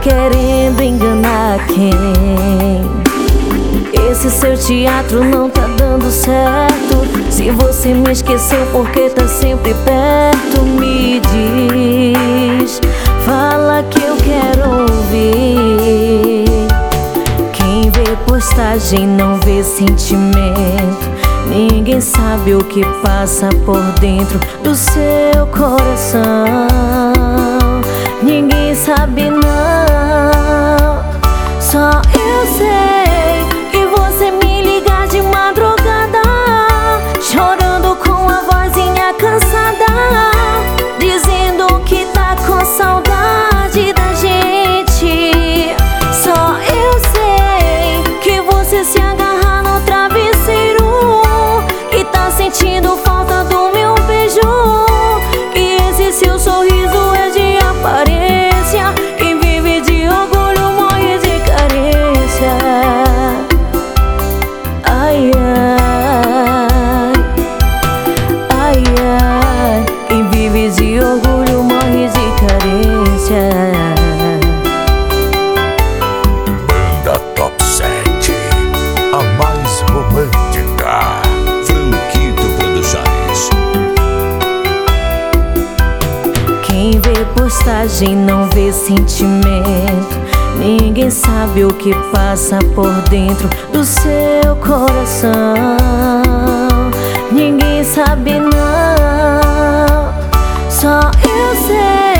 querendo enganar quem? Esse seu teatro não tá dando certo. Se você me esqueceu porque tá sempre perto, me diz, fala que eu quero ouvir. Quem vê postagem não vê sentimento. Ninguém sabe o que passa por dentro do seu coração. Ninguém sabe não. Só eu sei que você me liga de madrugada, chorando com a vozinha cansada, dizendo que tá com saudade da gente. Só eu sei que você se agarra no travesseiro e tá sentindo falta do meu beijo. Que esse seu sorriso é de aparência. Quem vive de orgulho morre de carência. Ai, ai, ai, ai. Quem vive de orgulho morre de carência. Banda Top 7, a mais romântica. Franquito Produções. Quem vê postagem não vê sentimento. Ninguém sabe o que passa por dentro do seu coração. Ninguém sabe não. Só eu sei